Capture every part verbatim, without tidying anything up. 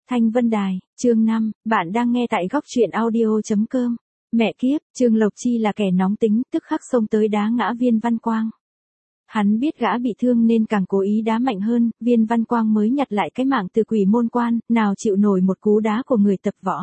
Thanh Vân Đài, chương năm, bạn đang nghe tại góc truyện audio.com. Mẹ kiếp, Trương Lộc Chi là kẻ nóng tính, tức khắc xông tới đá ngã Viên Văn Quang. Hắn biết gã bị thương nên càng cố ý đá mạnh hơn, Viên Văn Quang mới nhặt lại cái mạng từ Quỷ Môn Quan, nào chịu nổi một cú đá của người tập võ.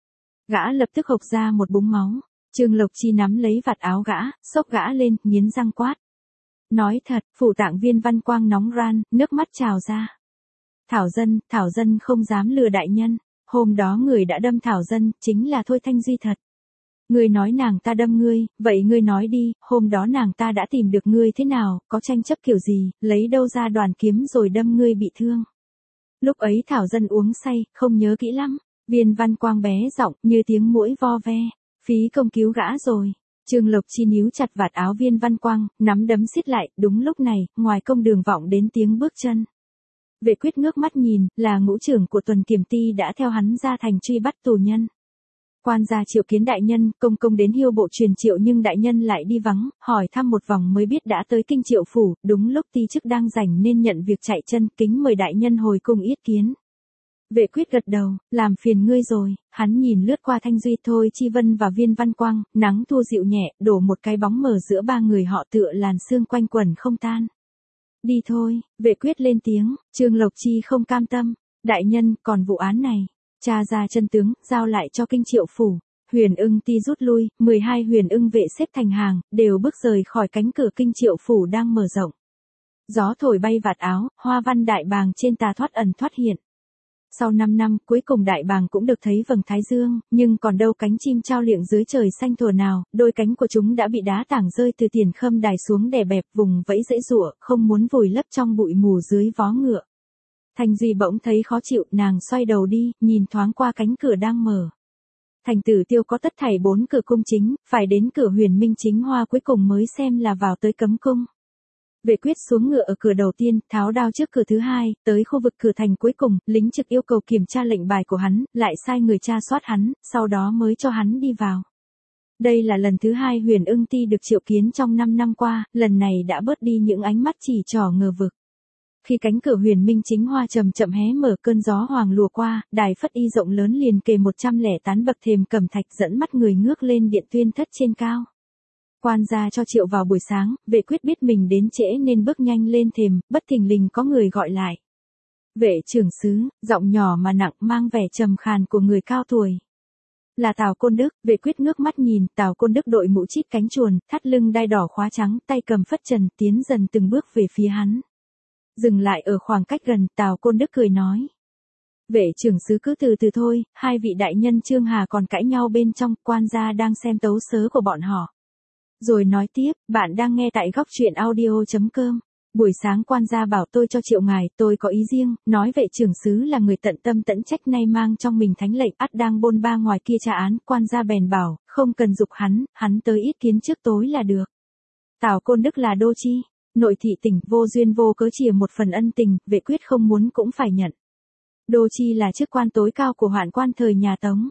Gã lập tức hộc ra một búng máu, Trương Lộc Chi nắm lấy vạt áo gã, xốc gã lên, nghiến răng quát. Nói thật, phủ tạng Viên Văn Quang nóng ran, nước mắt trào ra. Thảo Dân, Thảo Dân không dám lừa đại nhân, hôm đó người đã đâm Thảo Dân, chính là Thôi Thanh Duy thật. Ngươi nói nàng ta đâm ngươi, vậy ngươi nói đi, hôm đó nàng ta đã tìm được ngươi thế nào, có tranh chấp kiểu gì, lấy đâu ra đoàn kiếm rồi đâm ngươi bị thương. Lúc ấy Thảo Dân uống say, không nhớ kỹ lắm, Viên Văn Quang bé giọng như tiếng muỗi vo ve, phí công cứu gã rồi. Trương Lộc Chi níu chặt vạt áo Viên Văn Quang, nắm đấm siết lại, đúng lúc này, ngoài công đường vọng đến tiếng bước chân. Vệ Quyết ngước mắt nhìn, là ngũ trưởng của tuần kiểm ty đã theo hắn ra thành truy bắt tù nhân. Quan gia triệu kiến đại nhân, công công đến hiêu bộ truyền triệu nhưng đại nhân lại đi vắng, hỏi thăm một vòng mới biết đã tới kinh triệu phủ, đúng lúc ty chức đang rảnh nên nhận việc chạy chân, kính mời đại nhân hồi cung yết kiến. Vệ Quyết gật đầu, làm phiền ngươi rồi, hắn nhìn lướt qua Thanh Duy Thôi Chi Vân và Viên Văn Quang, nắng thua dịu nhẹ, đổ một cái bóng mờ giữa ba người họ tựa làn sương quanh quẩn không tan. Đi thôi, Vệ Quyết lên tiếng, Trương Lộc Chi không cam tâm, đại nhân, còn vụ án này, tra ra chân tướng, giao lại cho kinh triệu phủ. Huyền Ưng ty rút lui, mười hai huyền ưng vệ xếp thành hàng, đều bước rời khỏi cánh cửa kinh triệu phủ đang mở rộng. Gió thổi bay vạt áo, hoa văn đại bàng trên tà thoát ẩn thoát hiện. Sau năm năm, cuối cùng đại bàng cũng được thấy vầng thái dương, nhưng còn đâu cánh chim trao liệng dưới trời xanh thuở nào, đôi cánh của chúng đã bị đá tảng rơi từ tiền khâm đài xuống đè bẹp, vùng vẫy dãy giụa, không muốn vùi lấp trong bụi mù dưới vó ngựa. Thành Duy bỗng thấy khó chịu, nàng xoay đầu đi, nhìn thoáng qua cánh cửa đang mở. Thành Tử Tiêu có tất thảy bốn cửa cung chính, phải đến cửa Huyền Minh Chính Hoa cuối cùng mới xem là vào tới cấm cung. Vệ Quyết xuống ngựa ở cửa đầu tiên, tháo đao trước cửa thứ hai, tới khu vực cửa thành cuối cùng, lính trực yêu cầu kiểm tra lệnh bài của hắn, lại sai người tra soát hắn, sau đó mới cho hắn đi vào. Đây là lần thứ hai Huyền Ưng ty được triệu kiến trong năm năm qua, lần này đã bớt đi những ánh mắt chỉ trỏ ngờ vực. Khi cánh cửa Huyền Minh Chính Hoa chậm chậm hé mở, cơn gió hoàng lùa qua, đài phất y rộng lớn liền kề một trăm lẻ tám bậc thềm cẩm thạch dẫn mắt người ngước lên điện tuyên thất trên cao. Quan gia cho triệu vào buổi sáng, Vệ Quyết biết mình đến trễ nên bước nhanh lên thềm, bất thình lình có người gọi lại. Vệ trưởng sứ, giọng nhỏ mà nặng mang vẻ trầm khàn của người cao tuổi. Là Tào Côn Đức. Vệ Quyết ngước mắt nhìn, Tào Côn Đức đội mũ chít cánh chuồn, thắt lưng đai đỏ khóa trắng, tay cầm phất trần, tiến dần từng bước về phía hắn. Dừng lại ở khoảng cách gần, Tào Côn Đức cười nói. Vệ trưởng sứ cứ từ từ thôi, hai vị đại nhân Trương Hà còn cãi nhau bên trong, quan gia đang xem tấu sớ của bọn họ. Rồi nói tiếp, bạn đang nghe tại góc truyện audio.com. Buổi sáng quan gia bảo tôi cho triệu ngài, tôi có ý riêng, nói vệ trưởng sứ là người tận tâm tận trách nay mang trong mình thánh lệnh, ắt đang bôn ba ngoài kia tra án, quan gia bèn bảo, không cần giục hắn, hắn tới yết kiến trước tối là được. Tào Côn Đức là đô chi, nội thị tỉnh, vô duyên vô cớ chìa một phần ân tình, Vệ Quyết không muốn cũng phải nhận. Đô chi là chức quan tối cao của hoạn quan thời nhà Tống.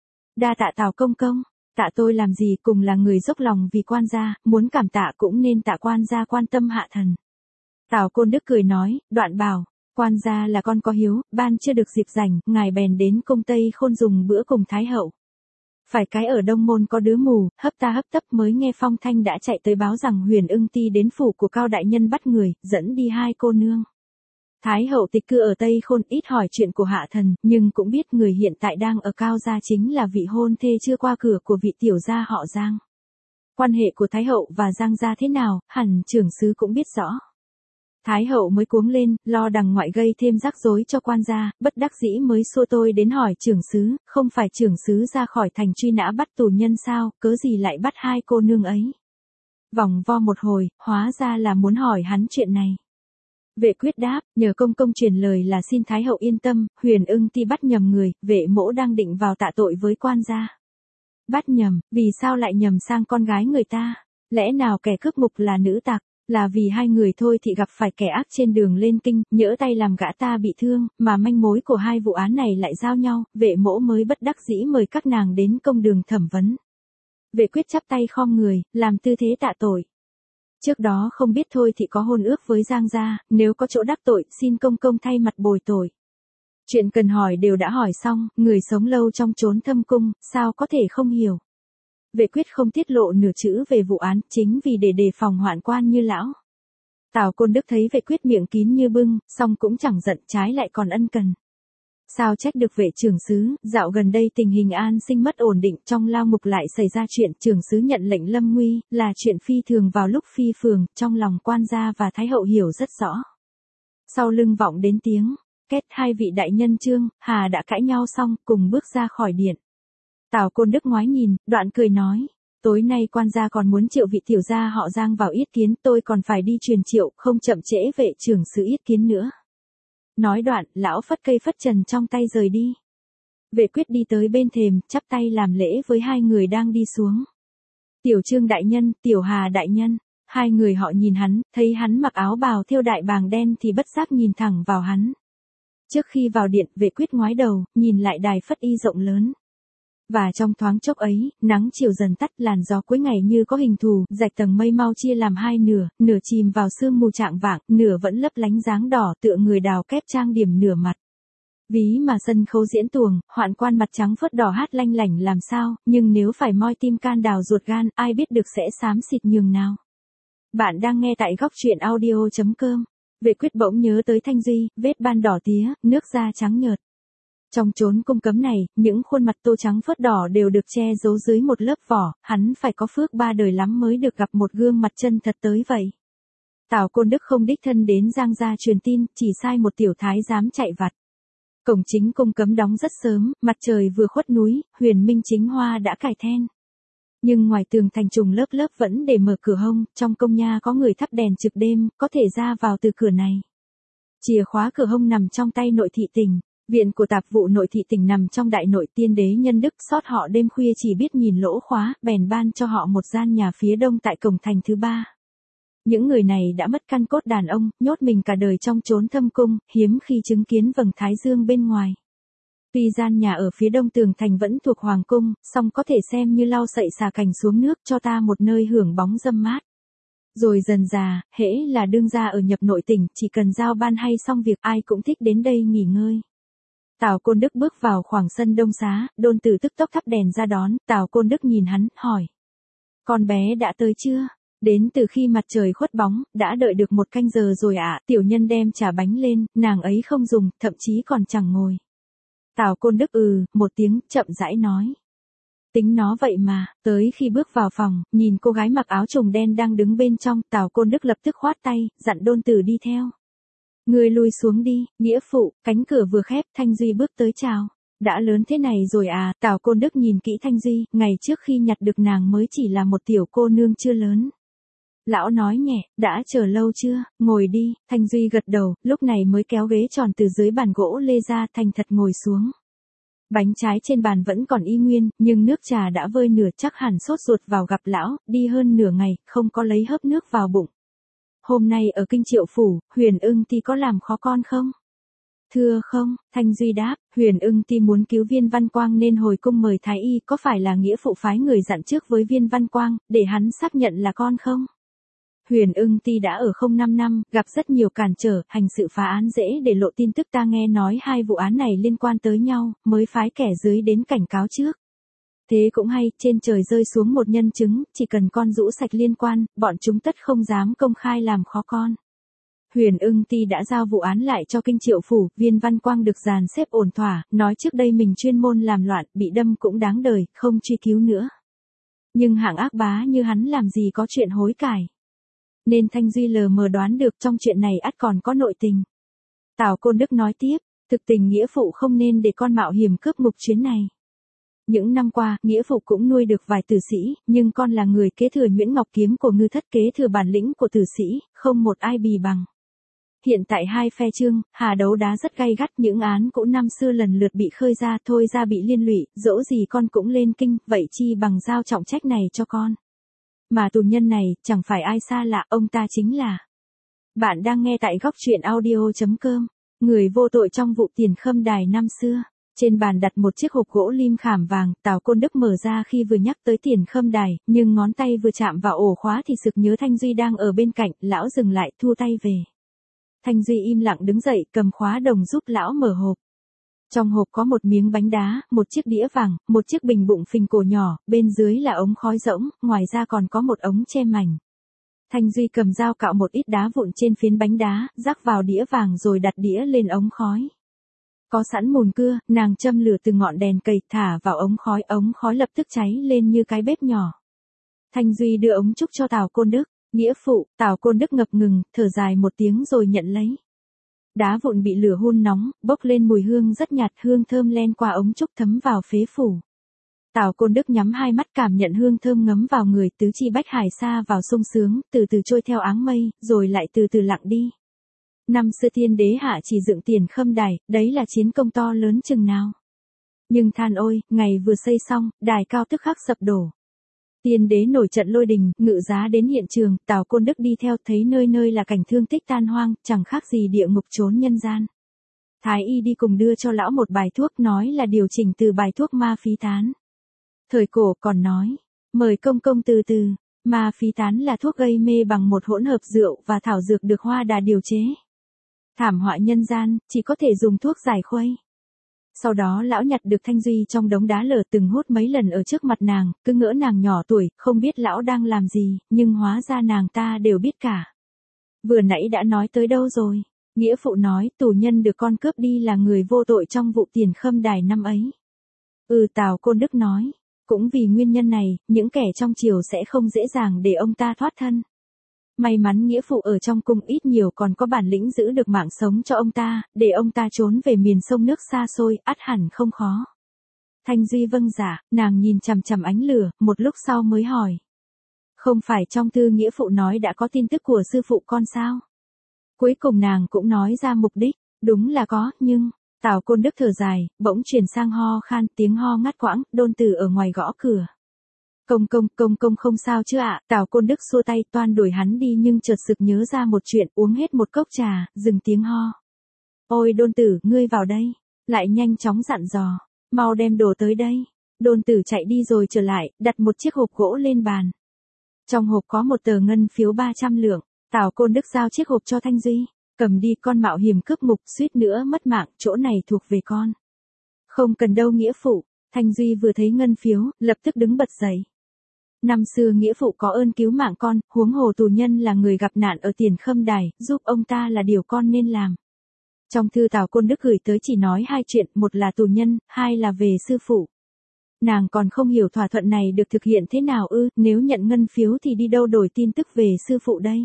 Đa tạ Tào công công. Tạ tôi làm gì, cùng là người dốc lòng vì quan gia, muốn cảm tạ cũng nên tạ quan gia quan tâm hạ thần. Tào Côn Đức cười nói, đoạn bảo, quan gia là con có hiếu, ban chưa được dịp rảnh, ngài bèn đến cung Tây Khôn dùng bữa cùng Thái hậu. Phải cái ở Đông Môn có đứa mù, hấp ta hấp tấp mới nghe phong thanh đã chạy tới báo rằng Huyền Ưng ty đến phủ của Cao đại nhân bắt người, dẫn đi hai cô nương. Thái hậu tịch cư ở Tây Khôn, ít hỏi chuyện của hạ thần, nhưng cũng biết người hiện tại đang ở Cao gia chính là vị hôn thê chưa qua cửa của vị tiểu gia họ Giang. Quan hệ của Thái hậu và Giang gia thế nào, hẳn trưởng sứ cũng biết rõ. Thái hậu mới cuống lên, lo đằng ngoại gây thêm rắc rối cho quan gia, bất đắc dĩ mới xua tôi đến hỏi trưởng sứ, không phải trưởng sứ ra khỏi thành truy nã bắt tù nhân sao, cớ gì lại bắt hai cô nương ấy. Vòng vo một hồi, hóa ra là muốn hỏi hắn chuyện này. Vệ Quyết đáp, nhờ công công truyền lời là xin Thái hậu yên tâm, Huyền Ưng ty bắt nhầm người, vệ mỗ đang định vào tạ tội với quan gia. Bắt nhầm, vì sao lại nhầm sang con gái người ta? Lẽ nào kẻ cướp mục là nữ tặc? Là vì hai người thôi thì gặp phải kẻ ác trên đường lên kinh, nhỡ tay làm gã ta bị thương, mà manh mối của hai vụ án này lại giao nhau, vệ mỗ mới bất đắc dĩ mời các nàng đến công đường thẩm vấn. Vệ Quyết chắp tay khom người, làm tư thế tạ tội. Trước đó không biết thôi thì có hôn ước với Giang gia, nếu có chỗ đắc tội, xin công công thay mặt bồi tội. Chuyện cần hỏi đều đã hỏi xong, người sống lâu trong chốn thâm cung, sao có thể không hiểu. Vệ Quyết không tiết lộ nửa chữ về vụ án, chính vì để đề phòng hoạn quan như lão. Tào Côn Đức thấy Vệ Quyết miệng kín như bưng, song cũng chẳng giận, trái lại còn ân cần. Sao trách được vệ trưởng sứ, dạo gần đây tình hình an sinh mất ổn định, trong lao mục lại xảy ra chuyện trưởng sứ nhận lệnh lâm nguy, là chuyện phi thường vào lúc phi phường, trong lòng quan gia và thái hậu hiểu rất rõ. Sau lưng vọng đến tiếng, két, hai vị đại nhân Trương, Hà đã cãi nhau xong, cùng bước ra khỏi điện. Tào Côn Đức ngoái nhìn, đoạn cười nói, tối nay quan gia còn muốn triệu vị tiểu gia họ Giang vào yết kiến, tôi còn phải đi truyền triệu, không chậm trễ vệ trưởng sứ yết kiến nữa. Nói đoạn, lão phất cây phất trần trong tay rời đi. Vệ Quyết đi tới bên thềm, chắp tay làm lễ với hai người đang đi xuống. Tiểu Trương đại nhân, Tiểu Hà đại nhân. Hai người họ nhìn hắn, thấy hắn mặc áo bào thêu đại bàng đen thì bất giác nhìn thẳng vào hắn. Trước khi vào điện, Vệ Quyết ngoái đầu, nhìn lại đài phất y rộng lớn. Và trong thoáng chốc ấy, nắng chiều dần tắt, làn gió cuối ngày như có hình thù, rạch tầng mây mau chia làm hai nửa, nửa chìm vào sương mù trạng vạng, nửa vẫn lấp lánh dáng đỏ tựa người đào kép trang điểm nửa mặt. Ví mà sân khấu diễn tuồng, hoạn quan mặt trắng phớt đỏ hát lanh lảnh làm sao, nhưng nếu phải moi tim can đào ruột gan, ai biết được sẽ xám xịt nhường nào. Bạn đang nghe tại góc truyện audio chấm com. Vệ Quyết bỗng nhớ tới Thanh Duy, vết ban đỏ tía, nước da trắng nhợt. Trong chốn cung cấm này, những khuôn mặt tô trắng phớt đỏ đều được che giấu dưới một lớp vỏ, hắn phải có phước ba đời lắm mới được gặp một gương mặt chân thật tới vậy. Tào Côn Đức không đích thân đến Giang gia truyền tin, chỉ sai một tiểu thái giám chạy vặt. Cổng chính cung cấm đóng rất sớm, mặt trời vừa khuất núi, Huyền Minh Chính Hoa đã cài then. Nhưng ngoài tường thành trùng lớp lớp vẫn để mở cửa hông, trong công nha có người thắp đèn trực đêm, có thể ra vào từ cửa này. Chìa khóa cửa hông nằm trong tay nội thị tỉnh. Viện của tạp vụ nội thị tỉnh nằm trong đại nội, Tiên đế nhân đức sót họ đêm khuya chỉ biết nhìn lỗ khóa, bèn ban cho họ một gian nhà phía đông tại cổng thành thứ ba. Những người này đã mất căn cốt đàn ông, nhốt mình cả đời trong chốn thâm cung, hiếm khi chứng kiến vầng thái dương bên ngoài. Tuy gian nhà ở phía đông tường thành vẫn thuộc hoàng cung, song có thể xem như lau sậy xà cành xuống nước cho ta một nơi hưởng bóng râm mát. Rồi dần dà, hễ là đương gia ở nhập nội tỉnh, chỉ cần giao ban hay xong việc ai cũng thích đến đây nghỉ ngơi. Tào Côn Đức bước vào khoảng sân đông xá, Đôn Tử tức tốc thắp đèn ra đón, Tào Côn Đức nhìn hắn, hỏi. Con bé đã tới chưa? Đến từ khi mặt trời khuất bóng, đã đợi được một canh giờ rồi ạ. Tiểu nhân đem trà bánh lên, nàng ấy không dùng, thậm chí còn chẳng ngồi. Tào Côn Đức ừ, một tiếng, chậm rãi nói. Tính nó vậy mà, tới khi bước vào phòng, nhìn cô gái mặc áo trùng đen đang đứng bên trong, Tào Côn Đức lập tức khoát tay, dặn Đôn Tử đi theo. Người lui xuống đi, nghĩa phụ, cánh cửa vừa khép, Thanh Duy bước tới chào. Đã lớn thế này rồi à, Tào Côn Đức nhìn kỹ Thanh Duy, ngày trước khi nhặt được nàng mới chỉ là một tiểu cô nương chưa lớn. Lão nói nhẹ, đã chờ lâu chưa, ngồi đi, Thanh Duy gật đầu, lúc này mới kéo ghế tròn từ dưới bàn gỗ lê ra, thành thật ngồi xuống. Bánh trái trên bàn vẫn còn y nguyên, nhưng nước trà đã vơi nửa, chắc hẳn sốt ruột vào gặp lão, đi hơn nửa ngày, không có lấy hớp nước vào bụng. Hôm nay ở kinh Triệu phủ, Huyền Ưng Ti có làm khó con không? Thưa không, Thanh Duy đáp, Huyền Ưng Ti muốn cứu Viên Văn Quang nên hồi cung mời thái y, có phải là nghĩa phụ phái người dặn trước với Viên Văn Quang, để hắn xác nhận là con không? Huyền Ưng Ti đã ở không năm năm, gặp rất nhiều cản trở, hành sự phá án dễ để lộ tin tức, ta nghe nói hai vụ án này liên quan tới nhau, mới phái kẻ dưới đến cảnh cáo trước. Thế cũng hay, trên trời rơi xuống một nhân chứng, chỉ cần con rũ sạch liên quan, bọn chúng tất không dám công khai làm khó con. Huyền Ưng Ti đã giao vụ án lại cho kinh Triệu phủ, Viên Văn Quang được dàn xếp ổn thỏa, nói trước đây mình chuyên môn làm loạn, bị đâm cũng đáng đời, không truy cứu nữa. Nhưng hạng ác bá như hắn làm gì có chuyện hối cải. Nên Thanh Duy lờ mờ đoán được trong chuyện này ắt còn có nội tình. Tào Côn Đức nói tiếp, thực tình nghĩa phụ không nên để con mạo hiểm cướp ngục chuyến này. Những năm qua, nghĩa phụ cũng nuôi được vài tử sĩ, nhưng con là người kế thừa Nguyễn Ngọc Kiếm của Ngư Thất, kế thừa bản lĩnh của tử sĩ, không một ai bì bằng. Hiện tại hai phe Trương, Hà đấu đá rất gay gắt, những án cũ năm xưa lần lượt bị khơi ra, thôi ra bị liên lụy, dẫu gì con cũng lên kinh, vậy chi bằng giao trọng trách này cho con. Mà tù nhân này, chẳng phải ai xa lạ, ông ta chính là. Bạn đang nghe tại góc truyện audio chấm com, người vô tội trong vụ Tiền Khâm Đài năm xưa. Trên bàn đặt một chiếc hộp gỗ lim khảm vàng, Tào Côn Đức mở ra khi vừa nhắc tới Tiền Khâm Đài, nhưng ngón tay vừa chạm vào ổ khóa thì sực nhớ Thanh Duy đang ở bên cạnh, lão dừng lại, thu tay về. Thanh Duy im lặng đứng dậy, cầm khóa đồng giúp lão mở hộp. Trong hộp có một miếng bánh đá, một chiếc đĩa vàng, một chiếc bình bụng phình cổ nhỏ, bên dưới là ống khói rỗng, ngoài ra còn có một ống che mảnh. Thanh Duy cầm dao cạo một ít đá vụn trên phiến bánh đá, rắc vào đĩa vàng rồi đặt đĩa lên ống khói. Có sẵn mùn cưa, nàng châm lửa từ ngọn đèn cầy thả vào ống khói, ống khói lập tức cháy lên như cái bếp nhỏ. Thanh Duy đưa ống trúc cho Tào Côn Đức, nghĩa phụ, Tào Côn Đức ngập ngừng, thở dài một tiếng rồi nhận lấy. Đá vụn bị lửa hun nóng, bốc lên mùi hương rất nhạt, hương thơm len qua ống trúc thấm vào phế phủ. Tào Côn Đức nhắm hai mắt cảm nhận hương thơm ngấm vào người, tứ chi bách hải xa vào sung sướng, từ từ trôi theo áng mây, rồi lại từ từ lặng đi. Năm xưa Tiên Đế hạ chỉ dựng Tiền Khâm Đài, đấy là chiến công to lớn chừng nào. Nhưng than ôi, ngày vừa xây xong, đài cao tức khắc sập đổ. Tiên Đế nổi trận lôi đình, ngự giá đến hiện trường, Tào Côn Đức đi theo, thấy nơi nơi là cảnh thương tích tan hoang, chẳng khác gì địa ngục chốn nhân gian. Thái y đi cùng đưa cho lão một bài thuốc, nói là điều chỉnh từ bài thuốc ma phí tán. Thời cổ còn nói, mời công công từ từ, ma phí tán là thuốc gây mê bằng một hỗn hợp rượu và thảo dược được Hoa Đà điều chế. Thảm họa nhân gian, chỉ có thể dùng thuốc giải khuây. Sau đó lão nhặt được Thanh Duy trong đống đá lở, từng hút mấy lần ở trước mặt nàng, cứ ngỡ nàng nhỏ tuổi, không biết lão đang làm gì, nhưng hóa ra nàng ta đều biết cả. Vừa nãy đã nói tới đâu rồi? Nghĩa phụ nói, tù nhân được con cướp đi là người vô tội trong vụ Tiền Khâm Đài năm ấy. Ừ, Tào Côn Đức nói, cũng vì nguyên nhân này, những kẻ trong triều sẽ không dễ dàng để ông ta thoát thân. May mắn nghĩa phụ ở trong cung ít nhiều còn có bản lĩnh giữ được mạng sống cho ông ta, để ông ta trốn về miền sông nước xa xôi, ắt hẳn không khó. Thanh Duy vâng dạ, nàng nhìn chằm chằm ánh lửa, một lúc sau mới hỏi. Không phải trong thư nghĩa phụ nói đã có tin tức của sư phụ con sao? Cuối cùng nàng cũng nói ra mục đích, đúng là có, nhưng... Tào Côn Đức thở dài, bỗng chuyển sang ho khan, tiếng ho ngắt quãng, Đôn Tử ở ngoài gõ cửa. Công công, công công không sao chứ ạ? Tào Côn Đức xua tay toan đuổi hắn đi nhưng chợt sực nhớ ra một chuyện, uống hết một cốc trà, dừng tiếng ho. Ôi Đôn Tử, ngươi vào đây. Lại nhanh chóng dặn dò, mau đem đồ tới đây. Đôn Tử chạy đi rồi trở lại, đặt một chiếc hộp gỗ lên bàn. Trong hộp có một tờ ngân phiếu ba trăm lượng, Tào Côn Đức giao chiếc hộp cho Thanh Duy. Cầm đi, con mạo hiểm cướp ngục, suýt nữa mất mạng, chỗ này thuộc về con. Không cần đâu nghĩa phụ. Thanh Duy vừa thấy ngân phiếu, lập tức đứng bật dậy. Năm xưa nghĩa phụ có ơn cứu mạng con, huống hồ tù nhân là người gặp nạn ở Tiền Khâm Đài, giúp ông ta là điều con nên làm. Trong thư Tào Côn Đức gửi tới chỉ nói hai chuyện, một là tù nhân, hai là về sư phụ. Nàng còn không hiểu thỏa thuận này được thực hiện thế nào ư, nếu nhận ngân phiếu thì đi đâu đổi tin tức về sư phụ đây.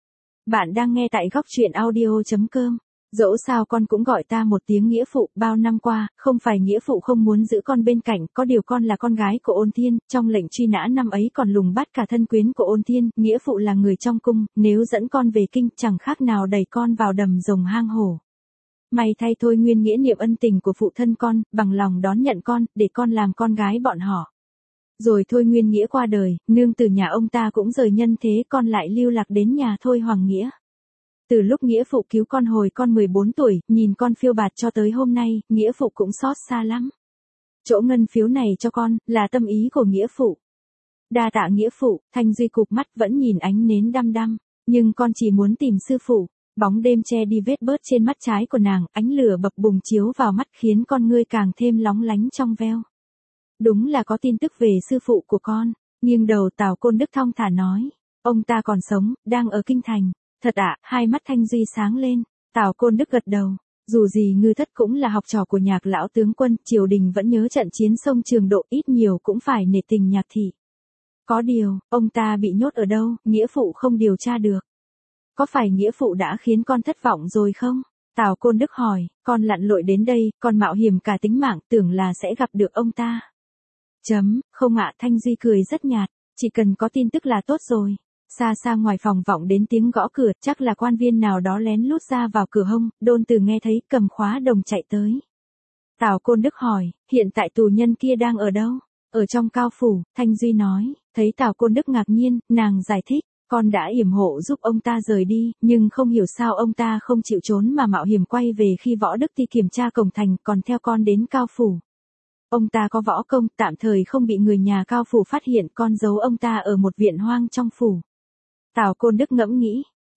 Bạn đang nghe tại góc truyện audio chấm com. Dẫu sao con cũng gọi ta một tiếng nghĩa phụ, bao năm qua, không phải nghĩa phụ không muốn giữ con bên cạnh, có điều con là con gái của Ôn Thiên, trong lệnh truy nã năm ấy còn lùng bắt cả thân quyến của Ôn Thiên, nghĩa phụ là người trong cung, nếu dẫn con về kinh chẳng khác nào đẩy con vào đầm rồng hang hổ. May thay Thôi Nguyên nghĩa niệm ân tình của phụ thân con, bằng lòng đón nhận con, để con làm con gái bọn họ. Rồi Thôi Nguyên nghĩa qua đời, nương từ nhà ông ta cũng rời nhân thế, con lại lưu lạc đến nhà Thôi Hoàng Nghĩa. Từ lúc nghĩa phụ cứu con hồi con mười bốn tuổi, nhìn con phiêu bạt cho tới hôm nay, nghĩa phụ cũng xót xa lắm. Chỗ ngân phiếu này cho con, là tâm ý của nghĩa phụ. Đa tạ nghĩa phụ. Thanh Duy cụp mắt vẫn nhìn ánh nến đăm đăm, nhưng con chỉ muốn tìm sư phụ. Bóng đêm che đi vết bớt trên mắt trái của nàng, ánh lửa bập bùng chiếu vào mắt khiến con ngươi càng thêm lóng lánh trong veo. Đúng là có tin tức về sư phụ của con. Nghiêng đầu Tào Côn Đức thong thả nói, ông ta còn sống, đang ở kinh thành. Thật ạ, à, hai mắt Thanh Duy sáng lên. Tào Côn Đức gật đầu. Dù gì Ngư Thất cũng là học trò của Nhạc lão tướng quân, triều đình vẫn nhớ trận chiến sông Trường Độ, ít nhiều cũng phải nể tình Nhạc thị. Có điều, ông ta bị nhốt ở đâu, nghĩa phụ không điều tra được. Có phải nghĩa phụ đã khiến con thất vọng rồi không? Tào Côn Đức hỏi, con lặn lội đến đây, con mạo hiểm cả tính mạng, tưởng là sẽ gặp được ông ta. Chấm, không ạ. Thanh Duy cười rất nhạt, chỉ cần có tin tức là tốt rồi. Xa xa ngoài phòng vọng đến tiếng gõ cửa, chắc là quan viên nào đó lén lút ra vào cửa hông, Đôn Từ nghe thấy cầm khóa đồng chạy tới. Tào Côn Đức hỏi, hiện tại tù nhân kia đang ở đâu? Ở trong Cao Phủ. Thanh Duy nói. Thấy Tào Côn Đức ngạc nhiên, nàng giải thích, con đã yểm hộ giúp ông ta rời đi, nhưng không hiểu sao ông ta không chịu trốn mà mạo hiểm quay về khi Võ Đức Ti kiểm tra cổng thành, còn theo con đến Cao Phủ. Ông ta có võ công, tạm thời không bị người nhà Cao Phủ phát hiện, con giấu ông ta ở một viện hoang trong phủ. Tào Côn Đức ngẫm nghĩ,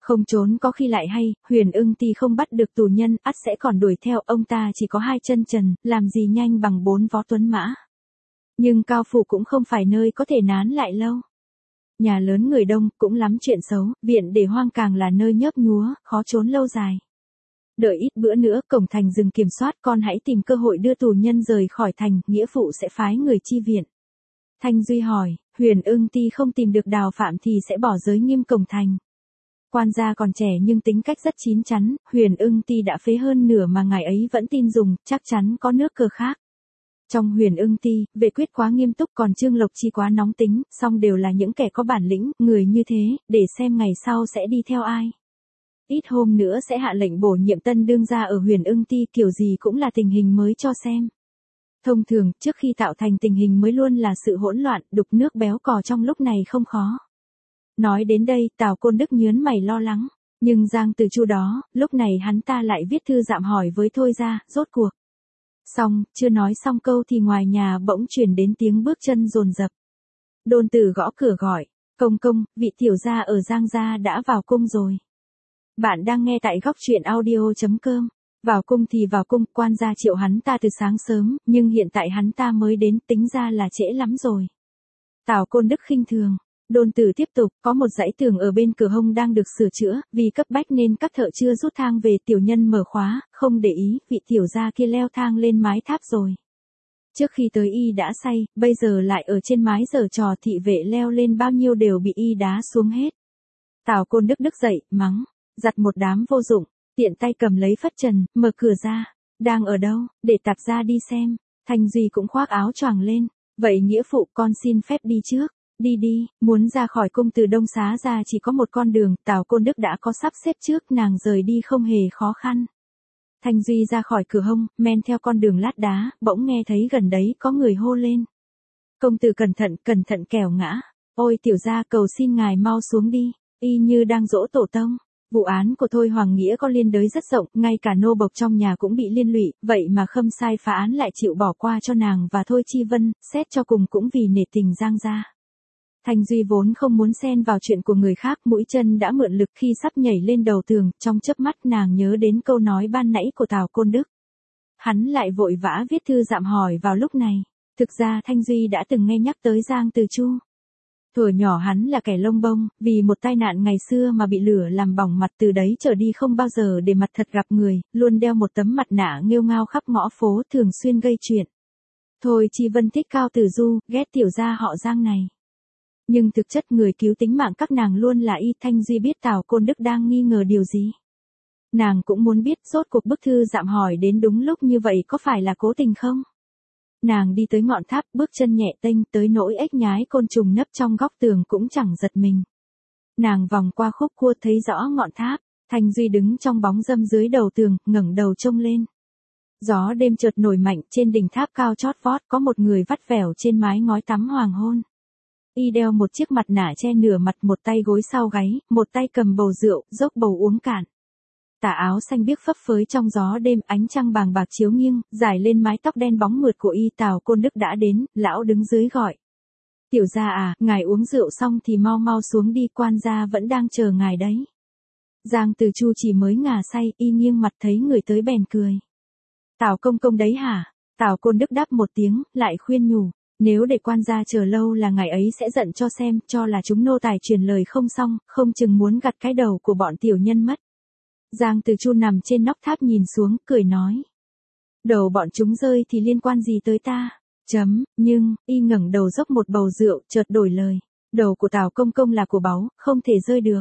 Không trốn có khi lại hay, Huyền Ưng Ti không bắt được tù nhân, ắt sẽ còn đuổi theo, ông ta chỉ có hai chân trần, làm gì nhanh bằng bốn vó tuấn mã. Nhưng Cao Phủ cũng không phải nơi có thể nán lại lâu. Nhà lớn người đông, cũng lắm chuyện xấu, viện để hoang càng là nơi nhớp nhúa, khó trốn lâu dài. Đợi ít bữa nữa, cổng thành dừng kiểm soát, con hãy tìm cơ hội đưa tù nhân rời khỏi thành, nghĩa phụ sẽ phái người chi viện. Thanh Duy hỏi, Huyền Ưng Ti không tìm được Đào Phạm thì sẽ bỏ giới nghiêm cổng thành. Quan gia còn trẻ nhưng tính cách rất chín chắn, Huyền Ưng Ti đã phế hơn nửa mà ngài ấy vẫn tin dùng, chắc chắn có nước cờ khác. Trong Huyền Ưng Ti, Vệ Quyết quá nghiêm túc còn Trương Lộc Chi quá nóng tính, song đều là những kẻ có bản lĩnh, người như thế, để xem ngày sau sẽ đi theo ai. Ít hôm nữa sẽ hạ lệnh bổ nhiệm tân đương gia ở Huyền Ưng Ti, kiểu gì cũng là tình hình mới cho xem. Thông thường, trước khi tạo thành tình hình mới luôn là sự hỗn loạn, đục nước béo cò trong lúc này không khó. Nói đến đây, Tào Côn Đức nhớn mày lo lắng, nhưng Giang Từ Chu đó, lúc này hắn ta lại viết thư dạm hỏi với Thôi Gia, rốt cuộc. Xong, chưa nói xong câu thì ngoài nhà bỗng truyền đến tiếng bước chân dồn dập. Đôn Tử gõ cửa gọi, công công, vị tiểu gia ở Giang gia đã vào cung rồi. Bạn đang nghe tại góc truyện audio chấm com. Vào cung thì vào cung, quan gia triệu hắn ta từ sáng sớm, nhưng hiện tại hắn ta mới đến, tính ra là trễ lắm rồi. Tào Côn Đức khinh thường. Đôn Tử tiếp tục, có một dãy tường ở bên cửa hông đang được sửa chữa, vì cấp bách nên các thợ chưa rút thang về, tiểu nhân mở khóa, không để ý, vị tiểu gia kia leo thang lên mái tháp rồi. Trước khi tới y đã say, bây giờ lại ở trên mái giở trò, thị vệ leo lên bao nhiêu đều bị y đá xuống hết. Tào Côn Đức đứng dậy, mắng, giặt một đám vô dụng, tiện tay cầm lấy phất trần, mở cửa ra. Đang ở đâu, để tạp gia đi xem. Thanh Duy cũng khoác áo choàng lên, vậy nghĩa phụ con xin phép đi trước. Đi đi, muốn ra khỏi cung từ Đông Xá ra chỉ có một con đường, Tào Côn Đức đã có sắp xếp trước, nàng rời đi không hề khó khăn. Thanh Duy ra khỏi cửa hông, men theo con đường lát đá, bỗng nghe thấy gần đấy có người hô lên. Công tử cẩn thận, cẩn thận kẻo ngã. Ôi tiểu gia, cầu xin ngài mau xuống đi, y như đang dỗ tổ tông. Vụ án của Thôi Hoàng Nghĩa có liên đới rất rộng, ngay cả nô bộc trong nhà cũng bị liên lụy, vậy mà Khâm Sai phá án lại chịu bỏ qua cho nàng và Thôi Chi Vân, xét cho cùng cũng vì nể tình Giang gia. Thanh Duy vốn không muốn xen vào chuyện của người khác, mũi chân đã mượn lực khi sắp nhảy lên đầu tường, trong chớp mắt nàng nhớ đến câu nói ban nãy của Tào Côn Đức. Hắn lại vội vã viết thư dạm hỏi vào lúc này. Thực ra Thanh Duy đã từng nghe nhắc tới Giang Từ Chu. Thuở nhỏ hắn là kẻ lông bông, vì một tai nạn ngày xưa mà bị lửa làm bỏng mặt, từ đấy trở đi không bao giờ để mặt thật gặp người, luôn đeo một tấm mặt nạ nghêu ngao khắp ngõ phố, thường xuyên gây chuyện. Thôi Chi Vân thích Cao Tử Du, ghét tiểu gia họ Giang này. Nhưng thực chất người cứu tính mạng các nàng luôn là y. Thanh Duy biết Tào Côn Đức đang nghi ngờ điều gì. Nàng cũng muốn biết rốt cuộc bức thư dạm hỏi đến đúng lúc như vậy có phải là cố tình không? Nàng đi tới ngọn tháp, bước chân nhẹ tênh, tới nỗi ếch nhái côn trùng nấp trong góc tường cũng chẳng giật mình. Nàng vòng qua khúc cua thấy rõ ngọn tháp, Thanh Duy đứng trong bóng râm dưới đầu tường, ngẩng đầu trông lên. Gió đêm chợt nổi mạnh, trên đỉnh tháp cao chót vót có một người vắt vẻo trên mái ngói tắm hoàng hôn. Y đeo một chiếc mặt nạ che nửa mặt, một tay gối sau gáy, một tay cầm bầu rượu, dốc bầu uống cạn. Tà áo xanh biếc phấp phới trong gió đêm, ánh trăng bàng bạc chiếu nghiêng, rải lên mái tóc đen bóng mượt của y. Tào Côn Đức đã đến, lão đứng dưới gọi. Tiểu gia à, ngài uống rượu xong thì mau mau xuống đi, quan gia vẫn đang chờ ngài đấy. Giang Từ Chu chỉ mới ngà say, y nghiêng mặt thấy người tới bèn cười. Tào công công đấy hả? Tào Côn Đức đáp một tiếng, lại khuyên nhủ. Nếu để quan gia chờ lâu là ngài ấy sẽ giận cho xem, cho là chúng nô tài truyền lời không xong, không chừng muốn gặt cái đầu của bọn tiểu nhân mất. Giang Từ Chu nằm trên nóc tháp nhìn xuống, cười nói. Đầu bọn chúng rơi thì liên quan gì tới ta? Chấm, nhưng, y ngẩng đầu dốc một bầu rượu, chợt đổi lời. Đầu của Tào công công là của báu, không thể rơi được.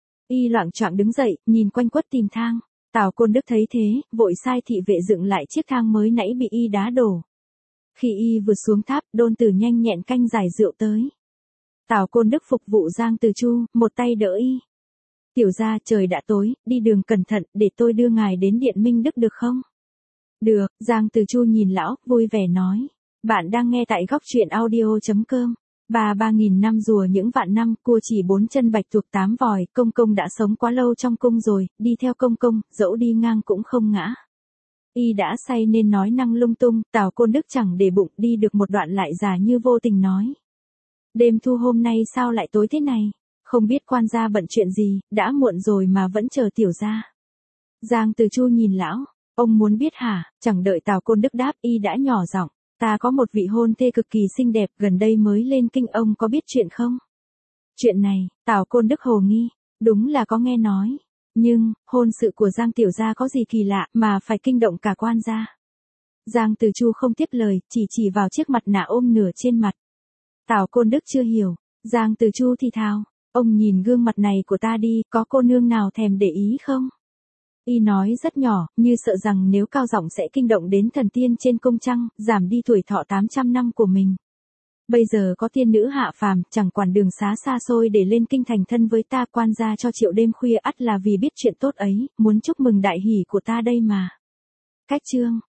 Y loạng choạng đứng dậy, nhìn quanh quất tìm thang. Tào Côn Đức thấy thế, vội sai thị vệ dựng lại chiếc thang mới nãy bị y đá đổ. Khi y vừa xuống tháp, Đôn Tử nhanh nhẹn canh giải rượu tới. Tào Côn Đức phục vụ Giang Từ Chu, một tay đỡ y. Tiểu gia, trời đã tối, đi đường cẩn thận, để tôi đưa ngài đến Điện Minh Đức được không? Được, Giang Từ Chu nhìn lão, vui vẻ nói. Bạn đang nghe tại góc truyện audio chấm com. Bà ba nghìn năm rùa những vạn năm, cua chỉ bốn chân bạch tuộc tám vòi, công công đã sống quá lâu trong cung rồi, đi theo công công, dẫu đi ngang cũng không ngã. Y đã say nên nói năng lung tung, Tào Côn Đức chẳng để bụng, đi được một đoạn lại giả như vô tình nói. Đêm thu hôm nay sao lại tối thế này? Không biết quan gia bận chuyện gì, đã muộn rồi mà vẫn chờ tiểu gia. Giang Từ Chu nhìn lão, ông muốn biết hả? Chẳng đợi Tào Côn Đức đáp, y đã nhỏ giọng, ta có một vị hôn thê cực kỳ xinh đẹp, gần đây mới lên kinh, ông có biết chuyện không? Chuyện này, Tào Côn Đức hồ nghi, đúng là có nghe nói, nhưng, hôn sự của Giang tiểu gia có gì kỳ lạ mà phải kinh động cả quan gia? Giang Từ Chu không tiếp lời, chỉ chỉ vào chiếc mặt nạ ôm nửa trên mặt. Tào Côn Đức chưa hiểu, Giang Từ Chu thì thào, ông nhìn gương mặt này của ta đi, có cô nương nào thèm để ý không? Y nói rất nhỏ, như sợ rằng nếu cao giọng sẽ kinh động đến thần tiên trên cung trăng, giảm đi tuổi thọ tám trăm năm của mình. Bây giờ có tiên nữ hạ phàm, chẳng quản đường xá xa xôi để lên kinh thành thân với ta, quan gia cho triệu đêm khuya ắt là vì biết chuyện tốt ấy, muốn chúc mừng đại hỷ của ta đây mà. Cách chương